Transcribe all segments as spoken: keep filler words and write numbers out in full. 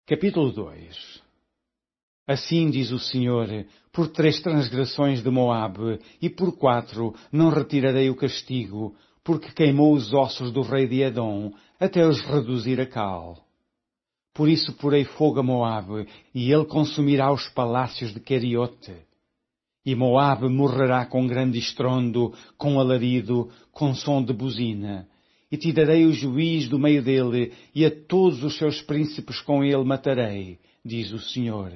Capítulo dois. Assim diz o Senhor: por três transgressões de Moabe, e por quatro não retirarei o castigo, porque queimou os ossos do rei de Edom, até os reduzir a cal. Por isso porei fogo a Moabe, e ele consumirá os palácios de Queriote. E Moabe morrerá com grande estrondo, com alarido, com som de buzina. E tirarei o juiz do meio dele, e a todos os seus príncipes com ele matarei, diz o Senhor.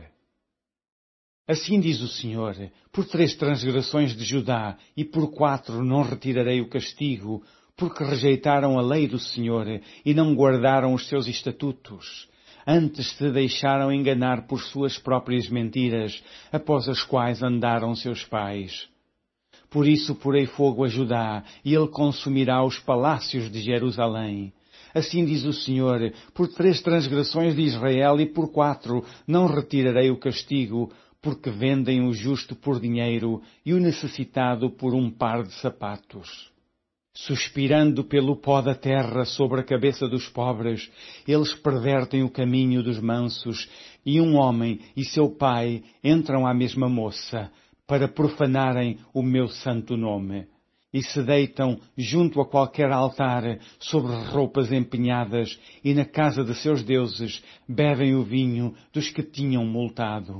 Assim diz o Senhor: por três transgressões de Judá, e por quatro não retirarei o castigo, porque rejeitaram a lei do Senhor, e não guardaram os seus estatutos. Antes se deixaram enganar por suas próprias mentiras, após as quais andaram seus pais. Por isso porei fogo a Judá, e ele consumirá os palácios de Jerusalém. Assim diz o Senhor: por três transgressões de Israel e por quatro não retirarei o castigo, porque vendem o justo por dinheiro e o necessitado por um par de sapatos. Suspirando pelo pó da terra sobre a cabeça dos pobres, eles pervertem o caminho dos mansos, e um homem e seu pai entram à mesma moça, para profanarem o meu santo nome, e se deitam junto a qualquer altar sobre roupas empenhadas, e na casa de seus deuses bebem o vinho dos que tinham multado.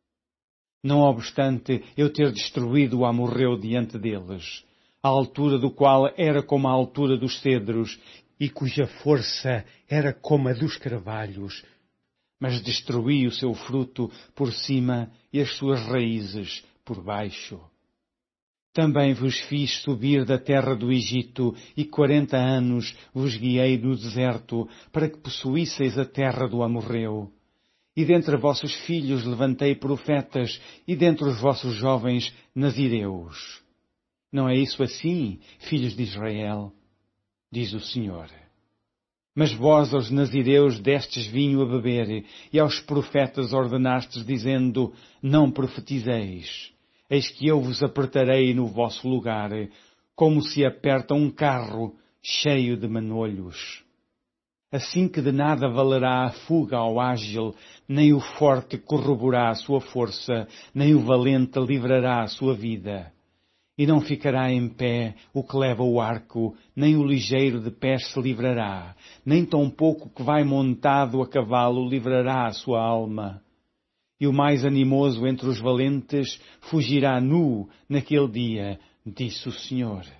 Não obstante eu ter destruído o amorreu diante deles, a altura do qual era como a altura dos cedros, e cuja força era como a dos carvalhos, mas destruí o seu fruto por cima e as suas raízes por baixo. Também vos fiz subir da terra do Egito, e quarenta anos vos guiei no deserto, para que possuísseis a terra do amorreu. E dentre vossos filhos levantei profetas, e dentre os vossos jovens nazireus. Não é isso assim, filhos de Israel? Diz o Senhor. Mas vós aos nazireus destes vinho a beber, e aos profetas ordenastes, dizendo: não profetizeis. Eis que eu vos apertarei no vosso lugar, como se aperta um carro cheio de manolhos. Assim que de nada valerá a fuga ao ágil, nem o forte corroborará a sua força, nem o valente livrará a sua vida. E não ficará em pé o que leva o arco, nem o ligeiro de pés se livrará, nem tampouco o que vai montado a cavalo livrará a sua alma. E o mais animoso entre os valentes fugirá nu naquele dia, disse o Senhor.